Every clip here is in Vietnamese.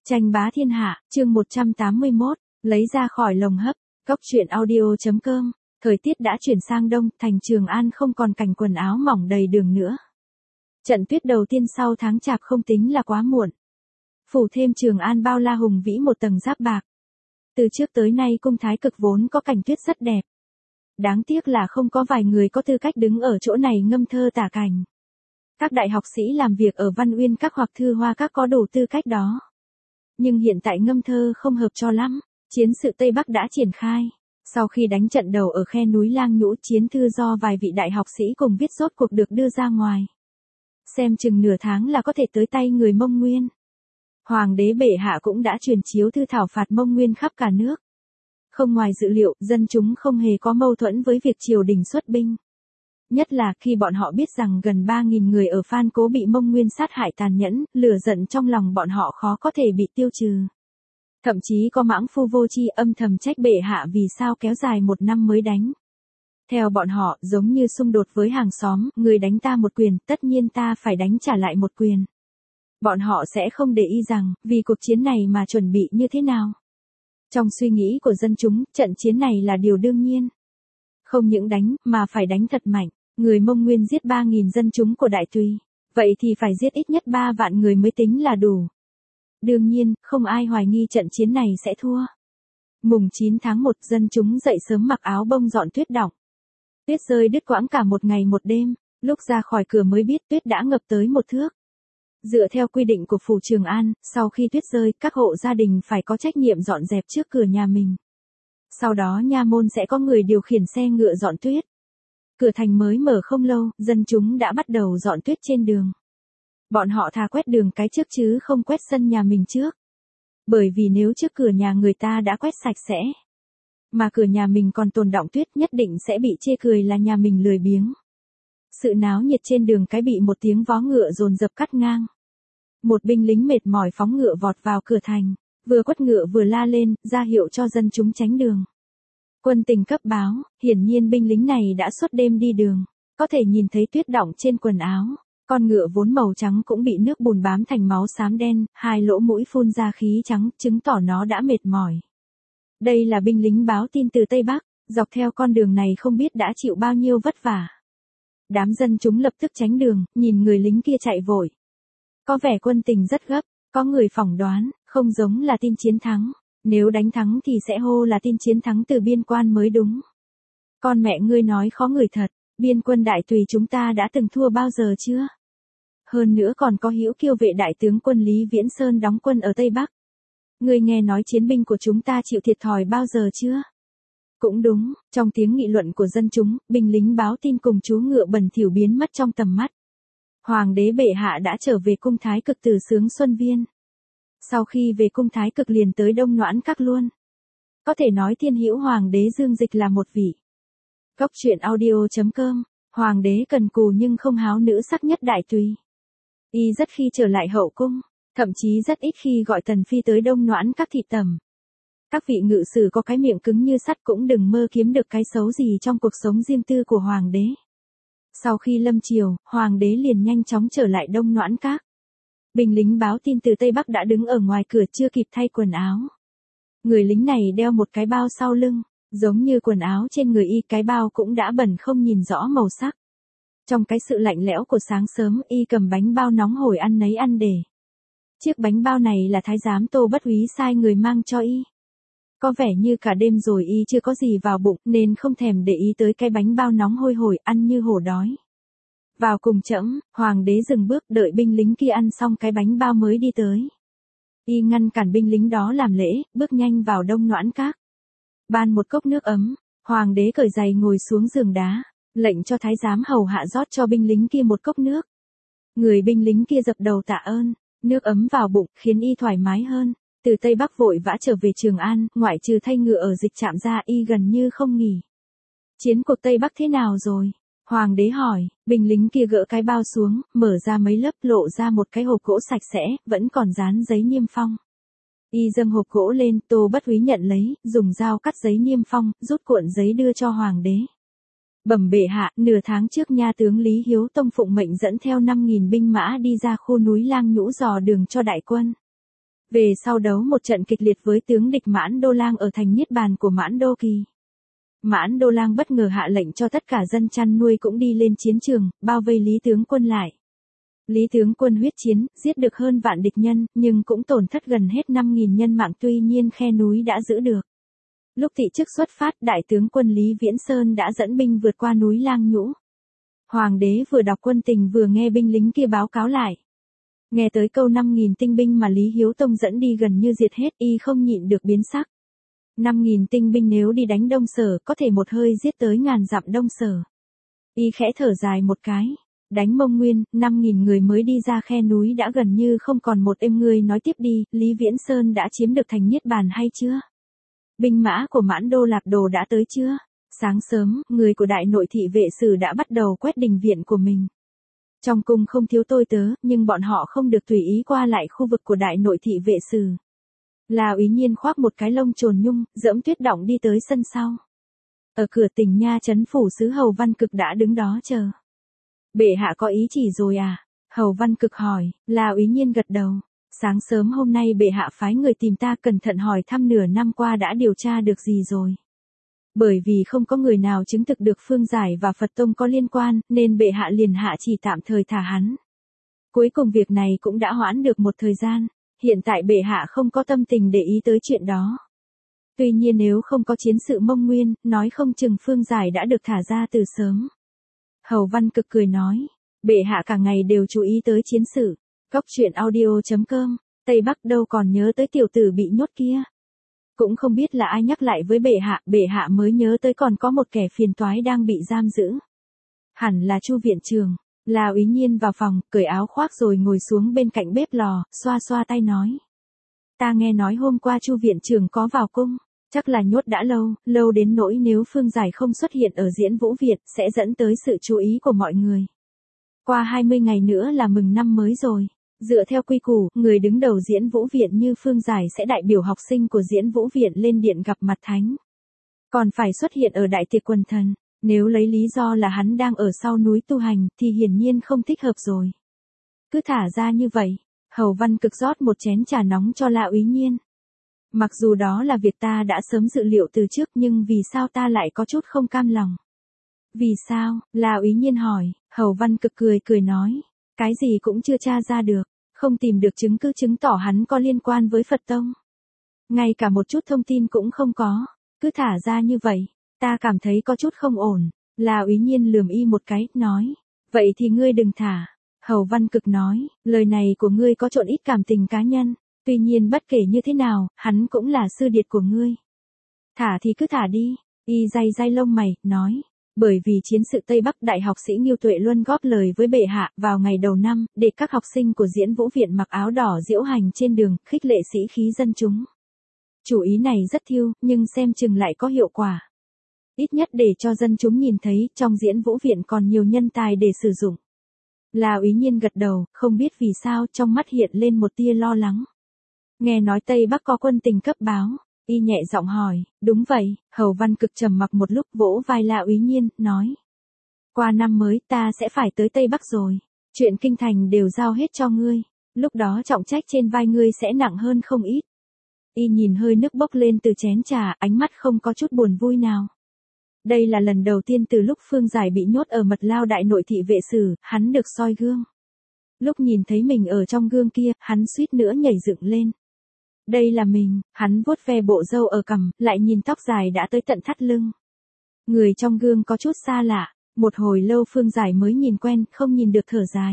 Tranh bá thiên hạ, chương 181, lấy ra khỏi lồng hấp, Cốc truyện audio.com, thời tiết đã chuyển sang đông, thành Trường An không còn cảnh quần áo mỏng đầy đường nữa. Trận tuyết đầu tiên sau tháng chạp không tính là quá muộn. Phủ thêm Trường An bao la hùng vĩ một tầng giáp bạc. Từ trước tới nay cung Thái Cực vốn có cảnh tuyết rất đẹp. Đáng tiếc là không có vài người có tư cách đứng ở chỗ này ngâm thơ tả cảnh. Các đại học sĩ làm việc ở Văn Uyên Các hoặc Thư Hoa Các có đủ tư cách đó. Nhưng hiện tại ngâm thơ không hợp cho lắm. Chiến sự Tây Bắc đã triển khai. Sau khi đánh trận đầu ở khe núi Lang Nhũ, chiến thư do vài vị đại học sĩ cùng viết rốt cuộc được đưa ra ngoài. Xem chừng nửa tháng là có thể tới tay người Mông Nguyên. Hoàng đế bệ hạ cũng đã truyền chiếu thư thảo phạt Mông Nguyên khắp cả nước. Không ngoài dự liệu, dân chúng không hề có mâu thuẫn với việc triều đình xuất binh. Nhất là khi bọn họ biết rằng gần 3.000 người ở Phan Cố bị Mông Nguyên sát hại tàn nhẫn, lửa giận trong lòng bọn họ khó có thể bị tiêu trừ. Thậm chí có mãng phu vô tri âm thầm trách bệ hạ vì sao kéo dài 1 năm mới đánh. Theo bọn họ, giống như xung đột với hàng xóm, người đánh ta một quyền, tất nhiên ta phải đánh trả lại một quyền. Bọn họ sẽ không để ý rằng, vì cuộc chiến này mà chuẩn bị như thế nào. Trong suy nghĩ của dân chúng, trận chiến này là điều đương nhiên. Không những đánh, mà phải đánh thật mạnh. Người Mông Nguyên giết 3.000 dân chúng của Đại Tùy. Vậy thì phải giết ít nhất 3 vạn người mới tính là đủ. Đương nhiên, không ai hoài nghi trận chiến này sẽ thua. Mùng 9 tháng 1, dân chúng dậy sớm mặc áo bông dọn tuyết đọng. Tuyết rơi đứt quãng cả một ngày một đêm, lúc ra khỏi cửa mới biết tuyết đã ngập tới 1 thước. Dựa theo quy định của phủ Trường An, sau khi tuyết rơi, các hộ gia đình phải có trách nhiệm dọn dẹp trước cửa nhà mình. Sau đó nha môn sẽ có người điều khiển xe ngựa dọn tuyết. Cửa thành mới mở không lâu, dân chúng đã bắt đầu dọn tuyết trên đường. Bọn họ thà quét đường cái trước chứ không quét sân nhà mình trước. Bởi vì nếu trước cửa nhà người ta đã quét sạch sẽ, mà cửa nhà mình còn tồn đọng tuyết, nhất định sẽ bị chê cười là nhà mình lười biếng. Sự náo nhiệt trên đường cái bị một tiếng vó ngựa dồn dập cắt ngang. Một binh lính mệt mỏi phóng ngựa vọt vào cửa thành, vừa quất ngựa vừa la lên, ra hiệu cho dân chúng tránh đường. Quân tình cấp báo, hiển nhiên binh lính này đã suốt đêm đi đường, có thể nhìn thấy tuyết đọng trên quần áo. Con ngựa vốn màu trắng cũng bị nước bùn bám thành máu xám đen, 2 lỗ mũi phun ra khí trắng, chứng tỏ nó đã mệt mỏi. Đây là binh lính báo tin từ Tây Bắc, dọc theo con đường này không biết đã chịu bao nhiêu vất vả. Đám dân chúng lập tức tránh đường, nhìn người lính kia chạy vội. Có vẻ quân tình rất gấp, có người phỏng đoán, không giống là tin chiến thắng. Nếu đánh thắng thì sẽ hô là tin chiến thắng từ biên quan mới đúng. Con mẹ ngươi nói khó người thật, biên quân Đại Tùy chúng ta đã từng thua bao giờ chưa? Hơn nữa còn có Hữu Kiêu vệ đại tướng quân Lý Viễn Sơn đóng quân ở Tây Bắc. Ngươi nghe nói chiến binh của chúng ta chịu thiệt thòi bao giờ chưa? Cũng đúng, trong tiếng nghị luận của dân chúng, binh lính báo tin cùng chú ngựa bẩn thỉu biến mất trong tầm mắt. Hoàng đế bệ hạ đã trở về cung Thái Cực từ Sướng Xuân Viên. Sau khi về cung Thái Cực liền tới Đông Noãn Các luôn. Có thể nói thiên hữu hoàng đế Dương Dịch là một vị. Cốc truyện audio.com, hoàng đế cần cù nhưng không háo nữ sắc nhất Đại Tùy. Y rất khi trở lại hậu cung, thậm chí rất ít khi gọi Tần Phi tới Đông Noãn Các thị tẩm. Các vị ngự sử có cái miệng cứng như sắt cũng đừng mơ kiếm được cái xấu gì trong cuộc sống riêng tư của hoàng đế. Sau khi lâm triều, hoàng đế liền nhanh chóng trở lại Đông Noãn Các. Binh lính báo tin từ Tây Bắc đã đứng ở ngoài cửa chưa kịp thay quần áo. Người lính này đeo một cái bao sau lưng, giống như quần áo trên người y, cái bao cũng đã bẩn không nhìn rõ màu sắc. Trong cái sự lạnh lẽo của sáng sớm, y cầm bánh bao nóng hổi ăn nấy ăn để. Chiếc bánh bao này là thái giám Tô Bất Úy sai người mang cho y. Có vẻ như cả đêm rồi y chưa có gì vào bụng nên không thèm để ý tới cái bánh bao nóng hôi hổi, ăn như hổ đói. Vào cùng trẫm, hoàng đế dừng bước đợi binh lính kia ăn xong cái bánh bao mới đi tới. Y ngăn cản binh lính đó làm lễ, bước nhanh vào Đông Noãn Các. Ban một cốc nước ấm, hoàng đế cởi giày ngồi xuống giường đá, lệnh cho thái giám hầu hạ rót cho binh lính kia một cốc nước. Người binh lính kia dập đầu tạ ơn, nước ấm vào bụng khiến y thoải mái hơn. Từ Tây Bắc vội vã trở về Trường An, ngoại trừ thay ngựa ở Dịch Trạm ra y gần như không nghỉ. Chiến cuộc Tây Bắc thế nào rồi? Hoàng đế hỏi, binh lính kia gỡ cái bao xuống, mở ra mấy lớp lộ ra một cái hộp gỗ sạch sẽ, vẫn còn dán giấy niêm phong. Y dâng hộp gỗ lên, Tô Bất Úy nhận lấy, dùng dao cắt giấy niêm phong, rút cuộn giấy đưa cho hoàng đế. Bẩm bệ hạ, nửa tháng trước nha tướng Lý Hiếu Tông phụng mệnh dẫn theo 5.000 binh mã đi ra khu núi Lang Nhũ dò đường cho đại quân. Về sau đấu một trận kịch liệt với tướng địch Mãn Đô Lang ở thành Niết Bàn của Mãn Đô Kỳ. Mãn Đô Lang bất ngờ hạ lệnh cho tất cả dân chăn nuôi cũng đi lên chiến trường, bao vây Lý tướng quân lại. Lý tướng quân huyết chiến, giết được hơn vạn địch nhân, nhưng cũng tổn thất gần hết 5.000 nhân mạng, tuy nhiên khe núi đã giữ được. Lúc thị chức xuất phát, đại tướng quân Lý Viễn Sơn đã dẫn binh vượt qua núi Lang Nhũ. Hoàng đế vừa đọc quân tình vừa nghe binh lính kia báo cáo lại. Nghe tới câu 5.000 tinh binh mà Lý Hiếu Tông dẫn đi gần như diệt hết, y không nhịn được biến sắc. 5.000 tinh binh nếu đi đánh Đông Sở, có thể một hơi giết tới ngàn dặm Đông Sở. Y khẽ thở dài một cái. Đánh Mông Nguyên, 5.000 người mới đi ra khe núi đã gần như không còn một êm. Người nói tiếp đi, Lý Viễn Sơn đã chiếm được thành Niết Bàn hay chưa? Binh mã của Mãn Đô Lạc Đồ đã tới chưa? Sáng sớm, người của đại nội thị vệ sử đã bắt đầu quét đình viện của mình. Trong cung không thiếu tôi tớ, nhưng bọn họ không được tùy ý qua lại khu vực của đại nội thị vệ sử. Là Úy Nhiên khoác một cái lông trồn nhung, dẫm tuyết động đi tới sân sau. Ở cửa tỉnh nha trấn phủ sứ Hầu Văn Cực đã đứng đó chờ. Bệ hạ có ý chỉ rồi à? Hầu Văn Cực hỏi. Là Úy Nhiên gật đầu. Sáng sớm hôm nay bệ hạ phái người tìm ta cẩn thận hỏi thăm nửa năm qua đã điều tra được gì rồi. Bởi vì không có người nào chứng thực được Phương Giải và Phật Tông có liên quan, nên bệ hạ liền hạ chỉ tạm thời thả hắn. Cuối cùng việc này cũng đã hoãn được một thời gian, hiện tại bệ hạ không có tâm tình để ý tới chuyện đó. Tuy nhiên nếu không có chiến sự Mông Nguyên, nói không chừng Phương Giải đã được thả ra từ sớm. Hầu Văn Cực cười nói, bệ hạ cả ngày đều chú ý tới chiến sự. Cóc truyện audio.com, Tây Bắc đâu còn nhớ tới tiểu tử bị nhốt kia. Cũng không biết là ai nhắc lại với bệ hạ mới nhớ tới còn có một kẻ phiền toái đang bị giam giữ. Hẳn là Chu viện trường. Là Úy Nhiên vào phòng, cởi áo khoác rồi ngồi xuống bên cạnh bếp lò, xoa xoa tay nói. Ta nghe nói hôm qua Chu viện trường có vào cung, chắc là nhốt đã lâu đến nỗi nếu Phương Giải không xuất hiện ở Diễn Vũ Việt sẽ dẫn tới sự chú ý của mọi người. Qua 20 ngày nữa là mừng năm mới rồi. Dựa theo quy củ, người đứng đầu Diễn Vũ Viện như Phương Giải sẽ đại biểu học sinh của Diễn Vũ Viện lên điện gặp mặt thánh. Còn phải xuất hiện ở đại tiệc quần thần, nếu lấy lý do là hắn đang ở sau núi tu hành thì hiển nhiên không thích hợp rồi. Cứ thả ra như vậy, Hầu Văn Cực rót một chén trà nóng cho La Úy Nhiên. Mặc dù đó là việc ta đã sớm dự liệu từ trước nhưng vì sao ta lại có chút không cam lòng? Vì sao? La Úy Nhiên hỏi. Hầu Văn Cực cười nói. Cái gì cũng chưa tra ra được, không tìm được chứng cứ chứng tỏ hắn có liên quan với Phật Tông. Ngay cả một chút thông tin cũng không có, cứ thả ra như vậy, ta cảm thấy có chút không ổn. La Úy Nhiên lườm y một cái, nói, vậy thì ngươi đừng thả. Hầu Văn Cực nói, lời này của ngươi có trộn ít cảm tình cá nhân, tuy nhiên bất kể như thế nào, hắn cũng là sư điệt của ngươi. Thả thì cứ thả đi, y day lông mày, nói. Bởi vì chiến sự Tây Bắc Đại học sĩ Nghiêu Tuệ Luân góp lời với bệ hạ vào ngày đầu năm, để các học sinh của Diễn Vũ Viện mặc áo đỏ diễu hành trên đường, khích lệ sĩ khí dân chúng. Chủ ý này rất thiêu, nhưng xem chừng lại có hiệu quả. Ít nhất để cho dân chúng nhìn thấy, trong Diễn Vũ Viện còn nhiều nhân tài để sử dụng. La Úy Nhiên gật đầu, không biết vì sao trong mắt hiện lên một tia lo lắng. Nghe nói Tây Bắc có quân tình cấp báo. Y nhẹ giọng hỏi, đúng vậy. Hầu Văn Cực trầm mặc một lúc, vỗ vai La Úy Nhiên, nói. Qua năm mới ta sẽ phải tới Tây Bắc rồi. Chuyện kinh thành đều giao hết cho ngươi. Lúc đó trọng trách trên vai ngươi sẽ nặng hơn không ít. Y nhìn hơi nước bốc lên từ chén trà, ánh mắt không có chút buồn vui nào. Đây là lần đầu tiên từ lúc Phương Giải bị nhốt ở mật lao đại nội thị vệ sử, hắn được soi gương. Lúc nhìn thấy mình ở trong gương kia, hắn suýt nữa nhảy dựng lên. Đây là mình, hắn vuốt ve bộ râu ở cằm, lại nhìn tóc dài đã tới tận thắt lưng. Người trong gương có chút xa lạ, một hồi lâu Phương Giải mới nhìn quen, không nhìn được thở dài.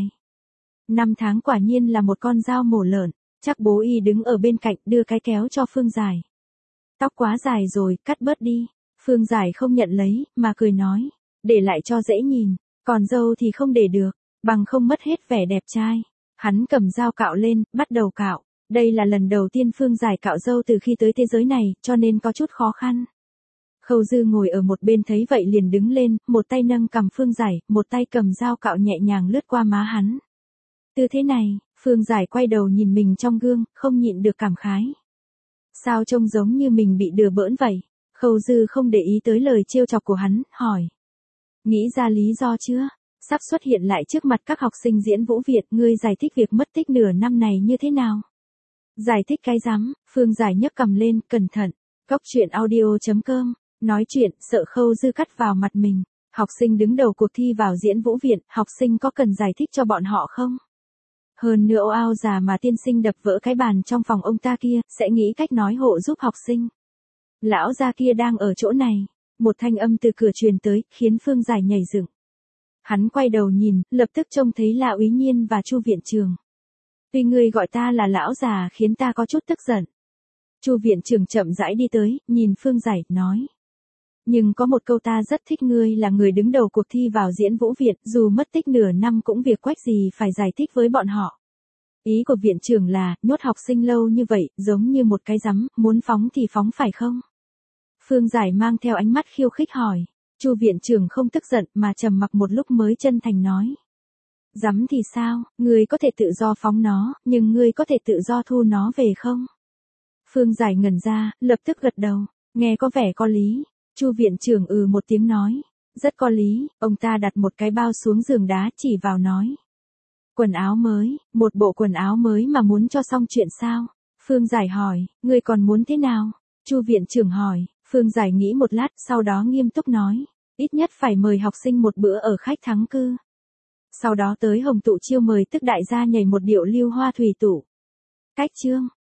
5 tháng quả nhiên là một con dao mổ lợn, chắc bố y đứng ở bên cạnh đưa cái kéo cho Phương Giải. Tóc quá dài rồi, cắt bớt đi. Phương Giải không nhận lấy, mà cười nói, để lại cho dễ nhìn, còn râu thì không để được, bằng không mất hết vẻ đẹp trai. Hắn cầm dao cạo lên, bắt đầu cạo. Đây là lần đầu tiên Phương Giải cạo râu từ khi tới thế giới này, cho nên có chút khó khăn. Khâu Dư ngồi ở một bên thấy vậy liền đứng lên, một tay nâng cằm Phương Giải, một tay cầm dao cạo nhẹ nhàng lướt qua má hắn. Tư thế này, Phương Giải quay đầu nhìn mình trong gương, không nhịn được cảm khái. Sao trông giống như mình bị đừa bỡn vậy? Khâu Dư không để ý tới lời trêu chọc của hắn, hỏi. Nghĩ ra lý do chưa? Sắp xuất hiện lại trước mặt các học sinh Diễn Vũ Việt, ngươi giải thích việc mất tích nửa năm này như thế nào? Giải thích cái rắm, Phương Giải nhấc cầm lên, cẩn thận. Cốc truyện audio.com, nói chuyện, sợ Khâu Dư cắt vào mặt mình. Học sinh đứng đầu cuộc thi vào diễn vũ viện, học sinh có cần giải thích cho bọn họ không? Hơn nữa ao già mà tiên sinh đập vỡ cái bàn trong phòng ông ta kia, sẽ nghĩ cách nói hộ giúp học sinh. Lão gia kia đang ở chỗ này. Một thanh âm từ cửa truyền tới, khiến Phương Giải nhảy dựng. Hắn quay đầu nhìn, lập tức trông thấy là Úy Nhiên và Chu viện trưởng. Tuy ngươi gọi ta là lão già khiến ta có chút tức giận. Chu viện trưởng chậm rãi đi tới, nhìn Phương Giải, nói. Nhưng có một câu ta rất thích, ngươi là người đứng đầu cuộc thi vào diễn vũ viện, dù mất tích nửa năm cũng việc quách gì phải giải thích với bọn họ. Ý của viện trưởng là, nhốt học sinh lâu như vậy, giống như một cái rắm, muốn phóng thì phóng phải không? Phương Giải mang theo ánh mắt khiêu khích hỏi. Chu viện trưởng không tức giận mà trầm mặc một lúc mới chân thành nói. Rắm thì sao, ngươi có thể tự do phóng nó, nhưng ngươi có thể tự do thu nó về không? Phương Giải ngẩn ra, lập tức gật đầu, nghe có vẻ có lý. Chu viện trưởng một tiếng nói, rất có lý, ông ta đặt một cái bao xuống giường đá chỉ vào nói. Quần áo mới, một bộ quần áo mới mà muốn cho xong chuyện sao? Phương Giải hỏi, ngươi còn muốn thế nào? Chu viện trưởng hỏi, Phương Giải nghĩ một lát, sau đó nghiêm túc nói, ít nhất phải mời học sinh một bữa ở khách thắng cư. Sau đó tới Hồng Tụ chiêu mời Tức đại gia nhảy một điệu Lưu Hoa Thủy Tụ. Cách chương